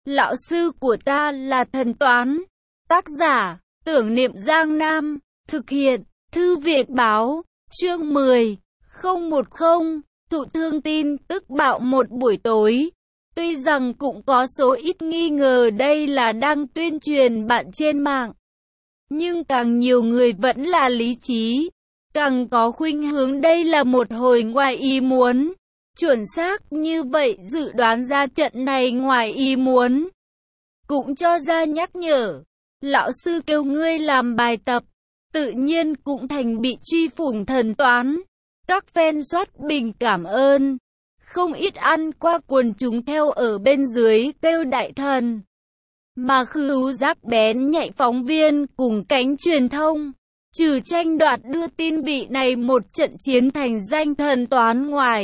Lão sư của ta là thần toán. Tác giả, Tưởng Niệm Giang Nam. Thực hiện, Thư viện báo. Chương 10. 010. Thụ thương tin tức bạo một buổi tối. Tuy rằng cũng có số ít nghi ngờ đây là đang tuyên truyền bạn trên mạng, nhưng càng nhiều người vẫn là lý trí, càng có khuynh hướng đây là một hồi ngoài ý muốn. Chuẩn xác như vậy, dự đoán ra trận này ngoài ý muốn. Cũng cho ra nhắc nhở, lão sư kêu ngươi làm bài tập, tự nhiên cũng thành bị truy phủng thần toán. Các fan soát bình cảm ơn. Không ít ăn qua quần chúng theo ở bên dưới kêu đại thần. Mà khứu giác bén nhạy phóng viên cùng cánh truyền thông, trừ tranh đoạt đưa tin bị này một trận chiến thành danh thần toán ngoài.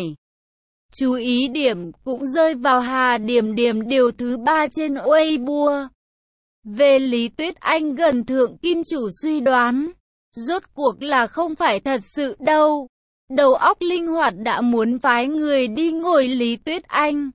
Chú ý điểm cũng rơi vào Hà Điểm Điểm điều thứ 3 trên Weibo. Về Lý Tuyết Anh gần thượng kim chủ suy đoán, rốt cuộc là không phải thật sự đâu. Đầu óc linh hoạt đã muốn phái người đi ngồi Lý Tuyết Anh.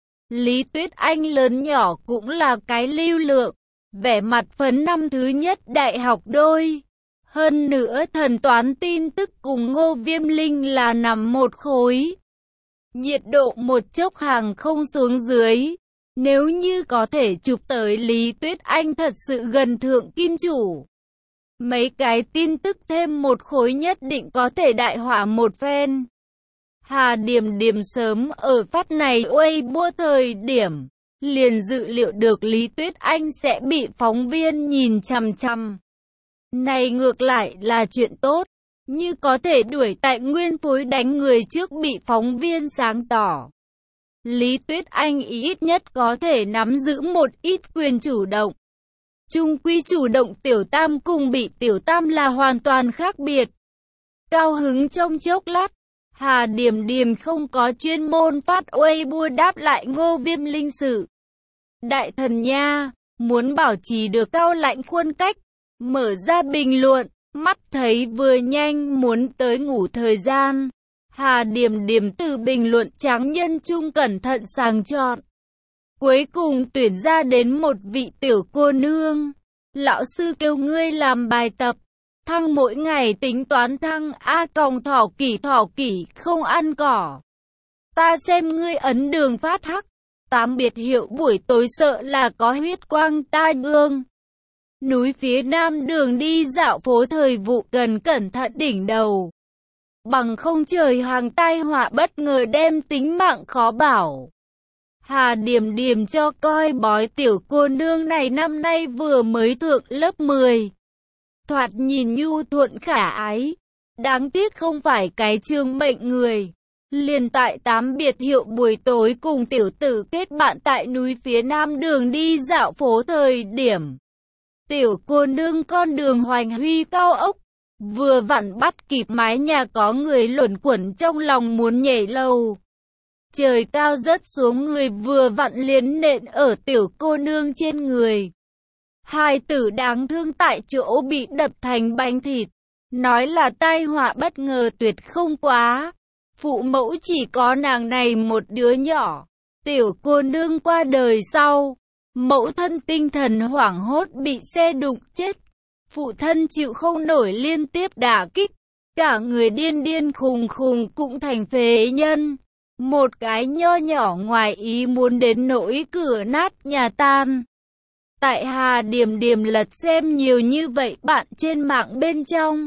Lý Tuyết Anh lớn nhỏ cũng là cái lưu lượng, vẻ mặt phấn năm thứ nhất đại học đôi. Hơn nữa thần toán tin tức cùng Ngô Viêm Linh là nằm một khối. Nhiệt độ một chốc hàng không xuống dưới. Nếu như có thể chụp tới Lý Tuyết Anh thật sự gần thượng kim chủ, mấy cái tin tức thêm một khối nhất định có thể đại hỏa một phen. Hà Điểm Điểm sớm ở phát này Weibo thời điểm, liền dự liệu được Lý Tuyết Anh sẽ bị phóng viên nhìn chằm chằm. Này ngược lại là chuyện tốt, như có thể đuổi tại nguyên phối đánh người trước bị phóng viên sáng tỏ. Lý Tuyết Anh ít nhất có thể nắm giữ một ít quyền chủ động. Chung quy chủ động Tiểu Tam cùng bị Tiểu Tam là hoàn toàn khác biệt. Cao hứng trong chốc lát, Hà Điểm Điểm không có chuyên môn phát Weibo đáp lại Ngô Viêm Linh sự. Đại thần nha, muốn bảo trì được cao lãnh khuôn cách, mở ra bình luận, mắt thấy vừa nhanh muốn tới ngủ thời gian. Hà Điểm Điểm từ bình luận trắng nhân trung cẩn thận sàng chọn. Cuối cùng tuyển ra đến một vị tiểu cô nương. Lão sư kêu ngươi làm bài tập, thăng mỗi ngày tính toán thăng A còng thỏ kỷ không ăn cỏ. Ta xem ngươi ấn đường phát hắc, 8 biệt hiệu buổi tối sợ là có huyết quang tai ương. Núi phía nam đường đi dạo phố thời vụ cần cẩn thận đỉnh đầu. Bằng không trời hàng tai họa bất ngờ đem tính mạng khó bảo. Hà Điểm Điểm cho coi bói tiểu cô nương này năm nay vừa mới thượng lớp 10. Thoạt nhìn nhu thuận khả ái. Đáng tiếc không phải cái chương mệnh người. Liền tại 8 biệt hiệu buổi tối cùng tiểu tử kết bạn tại núi phía nam đường đi dạo phố thời điểm. Tiểu cô nương con đường hoành huy cao ốc. Vừa vặn bắt kịp mái nhà có người luẩn quẩn trong lòng muốn nhảy lầu. Trời cao rớt xuống người vừa vặn liền nện ở tiểu cô nương trên người. Hai tử đáng thương tại chỗ bị đập thành bánh thịt. Nói là tai họa bất ngờ tuyệt không quá. Phụ mẫu chỉ có nàng này một đứa nhỏ. Tiểu cô nương qua đời sau. Mẫu thân tinh thần hoảng hốt bị xe đụng chết. Phụ thân chịu không nổi liên tiếp đả kích. Cả người điên điên khùng khùng cũng thành phế nhân. Một cái nho nhỏ ngoài ý muốn đến nỗi cửa nát nhà tan. Tại Hà Điểm Điểm lật xem nhiều như vậy bạn trên mạng bên trong.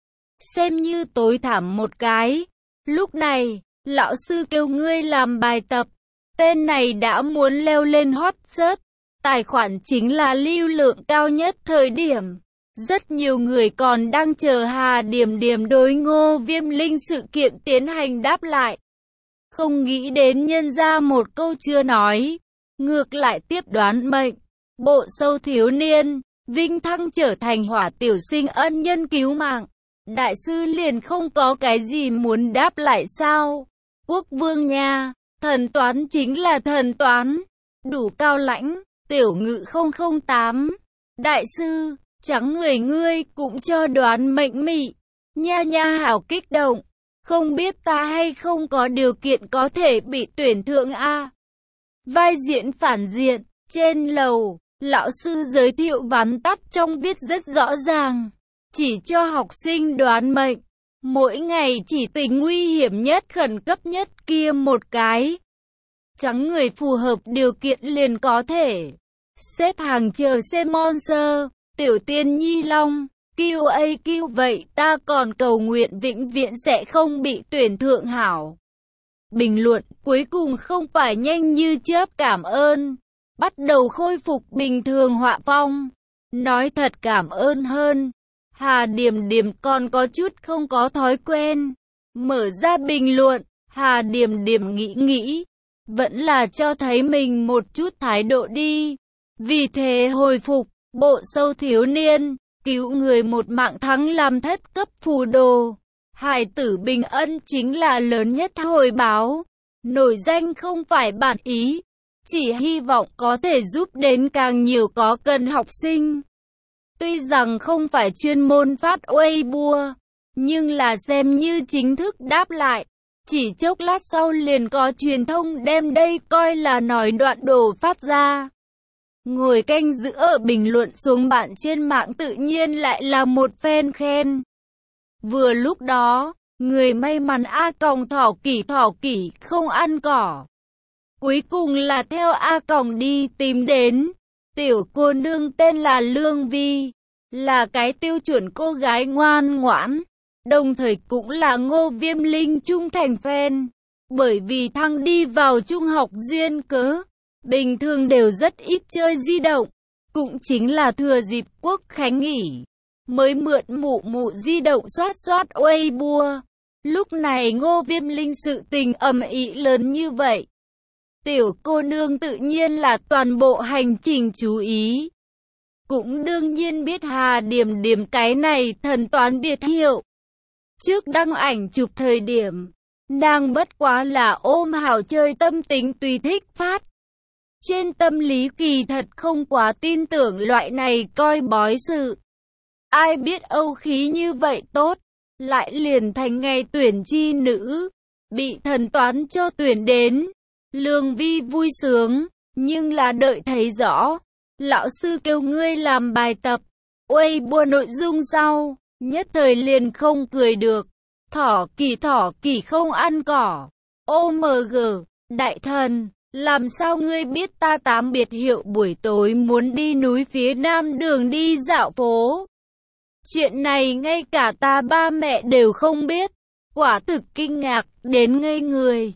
Xem như tối thảm một cái. Lúc này, lão sư kêu ngươi làm bài tập. Tên này đã muốn leo lên hot search. Tài khoản chính là lưu lượng cao nhất thời điểm. Rất nhiều người còn đang chờ Hà Điểm Điểm đối Ngô Viêm Linh sự kiện tiến hành đáp lại. Không nghĩ đến nhân ra một câu chưa nói, ngược lại tiếp đoán mệnh. Bộ sâu thiếu niên, vinh thăng trở thành hỏa tiểu sinh ân nhân cứu mạng. Đại sư liền không có cái gì muốn đáp lại sao? Quốc vương nha, thần toán chính là thần toán. Đủ cao lãnh, tiểu ngự 008. Đại sư, trắng người ngươi cũng cho đoán mệnh mị. Nha nha hảo kích động. Không biết ta hay không có điều kiện có thể bị tuyển thượng A. Vai diễn phản diện, Trên lầu, lão sư giới thiệu vắn tắt trong viết rất rõ ràng, chỉ cho học sinh đoán mệnh. Mỗi ngày chỉ tình nguy hiểm nhất khẩn cấp nhất kia một cái. Trắng người phù hợp điều kiện liền có thể xếp hàng chờ xem monster, tiểu tiên nhi long, QAQ vậy ta còn cầu nguyện vĩnh viễn sẽ không bị tuyển thượng hảo. Bình luận cuối cùng không phải nhanh như chớp cảm ơn. Bắt đầu khôi phục bình thường họa phong. Nói thật cảm ơn hơn. Hà Điểm Điểm còn có chút không có thói quen. Mở ra bình luận, Hà Điểm Điểm nghĩ. Vẫn là cho thấy mình một chút thái độ đi. Vì thế hồi phục, bộ sâu thiếu niên, cứu người một mạng thắng làm thất cấp phù đồ. Hải tử bình ân chính là lớn nhất hồi báo. Nổi danh không phải bản ý, chỉ hy vọng có thể giúp đến càng nhiều có cần học sinh. Tuy rằng không phải chuyên môn phát Weibo, nhưng là xem như chính thức đáp lại. Chỉ chốc lát sau liền có truyền thông đem đây coi là nói đoạn đồ phát ra. Ngồi canh giữ ở bình luận xuống bạn trên mạng tự nhiên lại là một phen khen. Vừa lúc đó, người may mắn thỏ kỷ không ăn cỏ. Cuối cùng là theo đi tìm đến. Tiểu cô nương tên là Lương Vi, là cái tiêu chuẩn cô gái ngoan ngoãn, đồng thời cũng là Ngô Viêm Linh trung thành fan. Bởi vì thăng đi vào trung học duyên cớ, bình thường đều rất ít chơi di động, cũng chính là thừa dịp Quốc khánh nghỉ, mới mượn mụ di động soát Weibo. Lúc này Ngô Viêm Linh sự tình ầm ĩ lớn như vậy. Tiểu cô nương tự nhiên là toàn bộ hành trình chú ý. Cũng đương nhiên biết Hà Điểm Điểm cái này thần toán biệt hiệu. Trước đăng ảnh chụp thời điểm, nàng bất quá là ôm hảo chơi tâm tính tùy thích phát. Trên tâm lý kỳ thật không quá tin tưởng loại này coi bói sự. Ai biết âu khí như vậy tốt, lại liền thành ngày tuyển chi nữ, bị thần toán cho tuyển đến. Lương Vi vui sướng, nhưng là đợi thấy rõ. Lão sư kêu ngươi làm bài tập, Weibo nội dung sau, nhất thời liền không cười được. Thỏ kỷ không ăn cỏ. OMG, đại thần, làm sao ngươi biết ta 8 biệt hiệu buổi tối muốn đi núi phía nam đường đi dạo phố? Chuyện này ngay cả ta ba mẹ đều không biết. Quả thực kinh ngạc đến ngây người.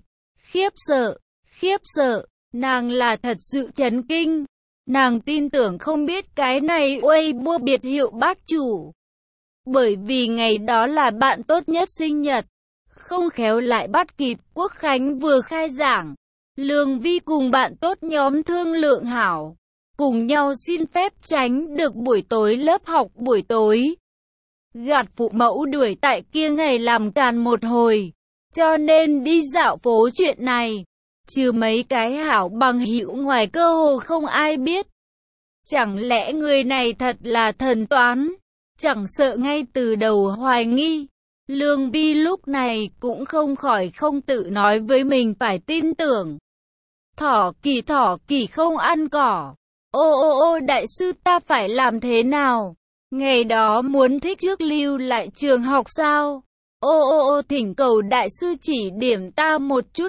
Khiếp sợ, nàng là thật sự chấn kinh. Nàng tin tưởng không biết cái này Weibo biệt hiệu bác chủ. Bởi vì ngày đó là bạn tốt nhất sinh nhật. Không khéo lại bắt kịp Quốc khánh vừa khai giảng. Lương Vi cùng bạn tốt nhóm thương lượng hảo, cùng nhau xin phép tránh được buổi tối lớp học buổi tối. Gạt phụ mẫu đuổi tại kia ngày làm càn một hồi, cho nên đi dạo phố chuyện này. Trừ mấy cái hảo bằng hữu ngoài cơ hồ không ai biết. Chẳng lẽ người này thật là thần toán? Chẳng sợ ngay từ đầu hoài nghi. Lương Vi lúc này cũng không khỏi không tự nói với mình phải tin tưởng. Thỏ kỷ không ăn cỏ. Ô đại sư ta phải làm thế nào? Ngày đó muốn thích trước lưu lại trường học sao? Ô thỉnh cầu đại sư chỉ điểm ta một chút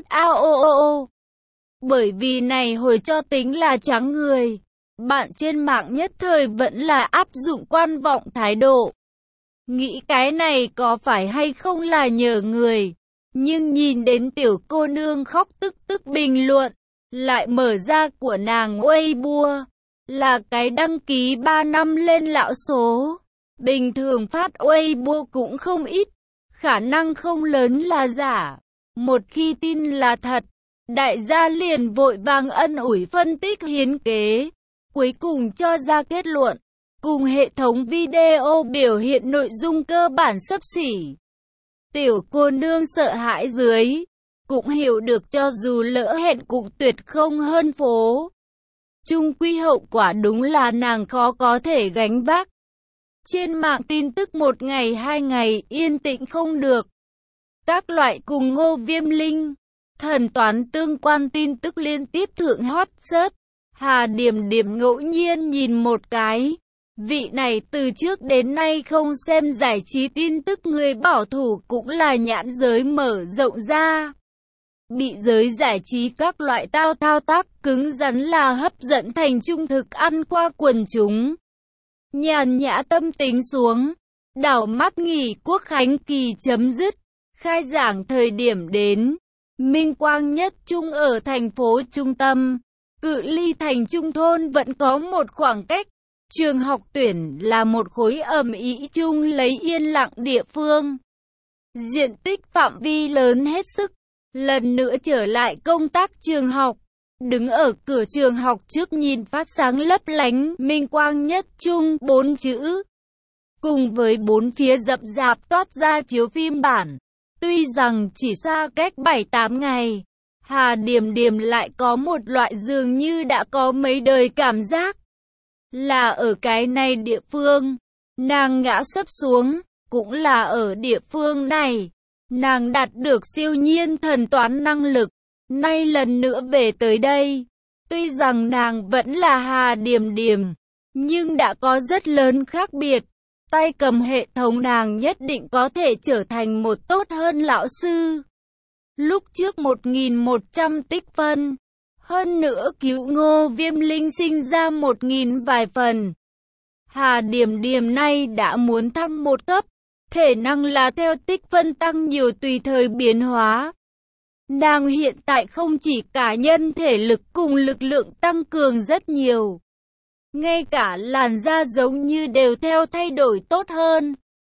Bởi vì này hồi cho tính là trắng người. Bạn trên mạng nhất thời vẫn là áp dụng quan vọng thái độ. Nghĩ cái này có phải hay không là nhờ người. Nhưng nhìn đến tiểu cô nương khóc tức bình luận. Lại mở ra của nàng Weibo. Là cái đăng ký 3 năm lên lão số. Bình thường phát Weibo cũng không ít. Khả năng không lớn là giả. Một khi tin là thật, đại gia liền vội vàng ân ủi phân tích hiến kế. Cuối cùng cho ra kết luận. Cùng hệ thống video biểu hiện nội dung cơ bản xấp xỉ. Tiểu cô nương sợ hãi dưới. Cũng hiểu được cho dù lỡ hẹn cũng tuyệt không hơn phố. Chung quy hậu quả đúng là nàng khó có thể gánh vác. Trên mạng tin tức một ngày 2 ngày yên tĩnh không được. Các loại cùng Ngô Viêm Linh, thần toán tương quan tin tức liên tiếp thượng hot search. Hà Điểm Điểm ngẫu nhiên nhìn một cái. Vị này từ trước đến nay không xem giải trí tin tức người bảo thủ cũng là nhãn giới mở rộng ra. Bị giới giải trí các loại thao tác cứng rắn là hấp dẫn thành trung thực ăn qua quần chúng. Nhàn nhã tâm tính xuống, đảo mắt nghỉ quốc khánh kỳ chấm dứt, khai giảng thời điểm đến. Minh Quang Nhất Trung ở thành phố trung tâm, cự ly thành trung thôn vẫn có một khoảng cách. Trường học tuyển là một khối ầm ĩ chung lấy yên lặng địa phương. Diện tích phạm vi lớn hết sức. Lần nữa trở lại công tác trường học. Đứng ở cửa trường học trước nhìn phát sáng lấp lánh Minh Quang Nhất Trung 4 chữ. Cùng với bốn phía rậm rạp toát ra chiếu phim bản. Tuy rằng chỉ xa cách 7-8 ngày, Hà Điểm Điểm lại có một loại dường như đã có mấy đời cảm giác. Là ở cái này địa phương, nàng ngã sấp xuống, cũng là ở địa phương này, nàng đạt được siêu nhiên thần toán năng lực, nay lần nữa về tới đây. Tuy rằng nàng vẫn là Hà Điểm Điểm, nhưng đã có rất lớn khác biệt. Tay cầm hệ thống nàng nhất định có thể trở thành một tốt hơn lão sư. Lúc trước 1.100 tích phân. Hơn nữa cứu Ngô Viêm Linh sinh ra 1.000 vài phần. Hà Điểm Điểm nay đã muốn thăng một cấp. Thể năng là theo tích phân tăng nhiều tùy thời biến hóa. Nàng hiện tại không chỉ cá nhân thể lực cùng lực lượng tăng cường rất nhiều. Ngay cả làn da giống như đều theo thay đổi tốt hơn.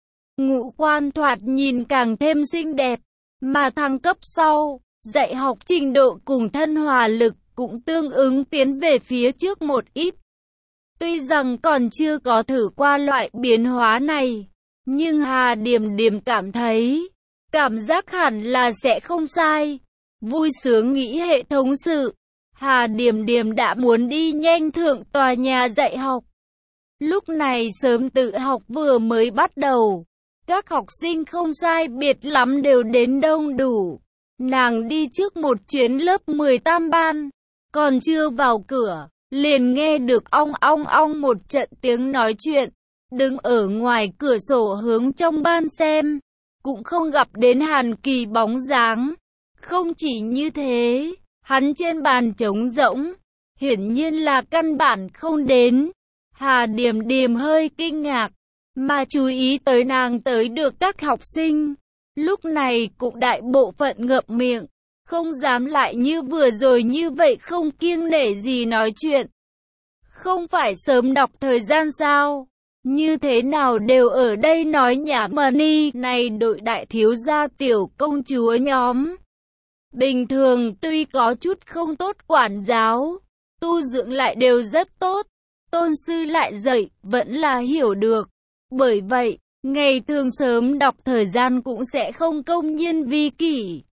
Ngũ quan thoạt nhìn càng thêm xinh đẹp. Mà thăng cấp sau, dạy học trình độ cùng thân hòa lực cũng tương ứng tiến về phía trước một ít. Tuy rằng còn chưa có thử qua loại biến hóa này, nhưng Hà Điểm Điểm cảm thấy, cảm giác hẳn là sẽ không sai. Vui sướng nghĩ hệ thống sự, Hà Điểm Điểm đã muốn đi nhanh thượng tòa nhà dạy học. Lúc này sớm tự học vừa mới bắt đầu, các học sinh không sai biệt lắm đều đến đông đủ. Nàng đi trước một chuyến lớp 10 tam ban, còn chưa vào cửa, liền nghe được ong ong ong một trận tiếng nói chuyện. Đứng ở ngoài cửa sổ hướng trong ban xem, cũng không gặp đến Hàn Kỳ bóng dáng. Không chỉ như thế, hắn trên bàn trống rỗng, hiển nhiên là căn bản không đến. Hà Điểm Điểm hơi kinh ngạc, mà chú ý tới nàng tới được các học sinh. Lúc này cũng đại bộ phận ngậm miệng, không dám lại như vừa rồi như vậy không kiêng nể gì nói chuyện. Không phải sớm đọc thời gian sao? Như thế nào đều ở đây nói nhảm mà ni này đội đại thiếu gia tiểu công chúa nhóm. Bình thường tuy có chút không tốt quản giáo, tu dưỡng lại đều rất tốt. Tôn sư lại dạy, vẫn là hiểu được. Bởi vậy, ngày thường sớm đọc thời gian cũng sẽ không công nhiên vi kỷ.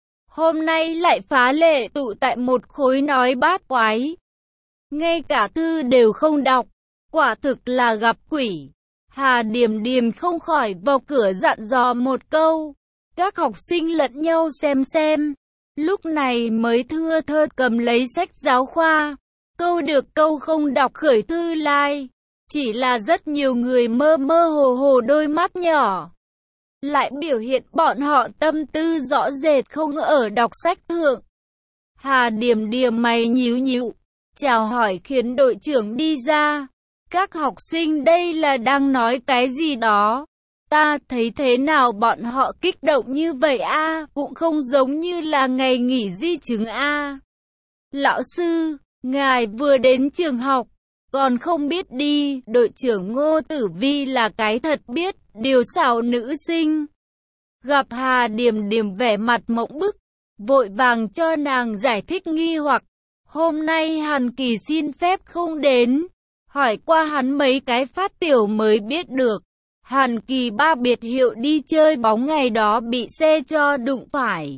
Hôm nay lại phá lệ tụ tại một khối nói bát quái. Ngay cả thư đều không đọc, quả thực là gặp quỷ. Hà Điểm Điểm không khỏi vào cửa dặn dò một câu. Các học sinh lẫn nhau xem. Lúc này mới thưa thớt cầm lấy sách giáo khoa. Câu được câu không đọc khởi thư lai. Chỉ là rất nhiều người mơ mơ hồ đôi mắt nhỏ. Lại biểu hiện bọn họ tâm tư rõ rệt không ở đọc sách thượng. Hà Điểm Điểm mày nhíu, chào hỏi khiến đội trưởng đi ra. Các học sinh đây là đang nói cái gì đó. Ta thấy thế nào bọn họ kích động như vậy a, cũng không giống như là ngày nghỉ di chứng a. Lão sư, ngài vừa đến trường học, còn không biết đi, đội trưởng Ngô Tử Vi là cái thật biết, điều xảo nữ sinh. Gặp Hà Điểm Điểm vẻ mặt mộng bức, vội vàng cho nàng giải thích nghi hoặc. Hôm nay Hàn Kỳ xin phép không đến, hỏi qua hắn mấy cái phát tiểu mới biết được. Hàn Kỳ ba biệt hiệu đi chơi bóng ngày đó bị xe cho đụng phải.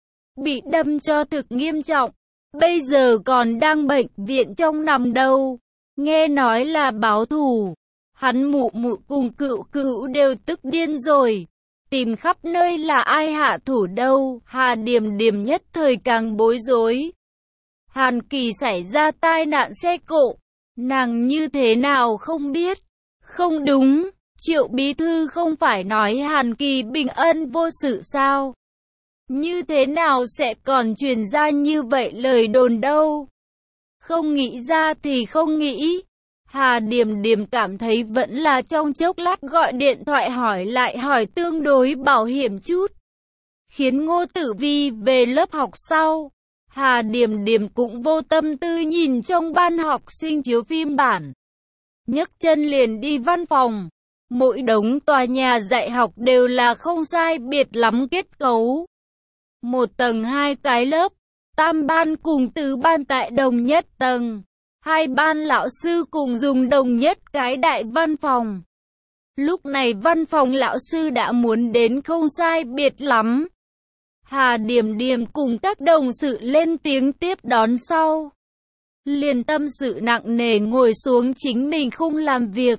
Bị đâm cho thực nghiêm trọng, bây giờ còn đang bệnh viện trong nằm đâu. Nghe nói là báo thù, hắn mụ cùng cựu đều tức điên rồi. Tìm khắp nơi là ai hạ thủ đâu, Hà Điểm Điểm nhất thời càng bối rối. Hàn Kỳ xảy ra tai nạn xe cộ. Nàng như thế nào không biết? Không đúng, Triệu bí thư không phải nói Hàn Kỳ bình an vô sự sao? Như thế nào sẽ còn truyền ra như vậy lời đồn đâu? Không nghĩ ra thì không nghĩ. Hà Điềm Điềm cảm thấy vẫn là trong chốc lát gọi điện thoại hỏi lại hỏi tương đối bảo hiểm chút. Khiến Ngô Tử Vi về lớp học sau. Hà Điềm Điềm cũng vô tâm tư nhìn trong ban học sinh chiếu phim bản. Nhấc chân liền đi văn phòng. Mỗi đống tòa nhà dạy học đều là không sai biệt lắm kết cấu. Một tầng hai cái lớp, tam ban cùng tứ ban tại đồng nhất tầng. Hai ban lão sư cùng dùng đồng nhất cái đại văn phòng. Lúc này văn phòng lão sư đã muốn đến không sai biệt lắm. Hà Điềm Điềm cùng các đồng sự lên tiếng tiếp đón sau. Liền tâm sự nặng nề ngồi xuống chính mình không làm việc.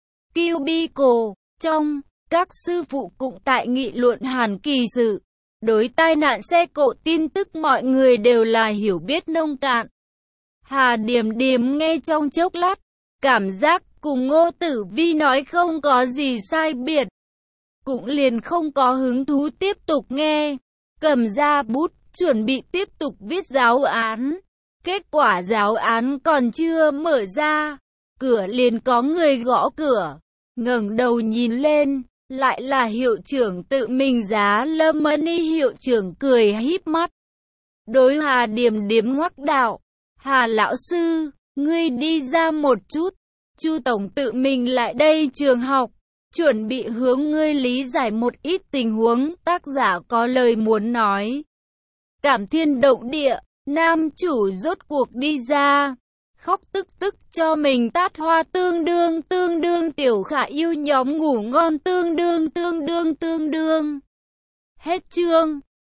Cubicle, trong, các sư phụ cũng tại nghị luận Hàn Kỳ sự. Đối tai nạn xe cộ tin tức mọi người đều là hiểu biết nông cạn. Hà Điềm Điềm nghe trong chốc lát, cảm giác cùng Ngô Tử Vi nói không có gì sai biệt. Cũng liền không có hứng thú tiếp tục nghe. Cầm ra bút, chuẩn bị tiếp tục viết giáo án. Kết quả giáo án còn chưa mở ra. Cửa liền có người gõ cửa. Ngẩng đầu nhìn lên, lại là hiệu trưởng tự mình Giá Lâm Mani. Hiệu trưởng cười híp mắt. Đối Hà Điềm Điềm ngoắc đạo. Hà lão sư, ngươi đi ra một chút. Chu tổng tự mình lại đây trường học. Chuẩn bị hướng ngươi lý giải một ít tình huống, tác giả có lời muốn nói. Cảm thiên động địa, nam chủ rốt cuộc đi ra. Khóc tức tức cho mình tát hoa tương đương tiểu khả yêu nhóm ngủ ngon tương đương. Hết chương.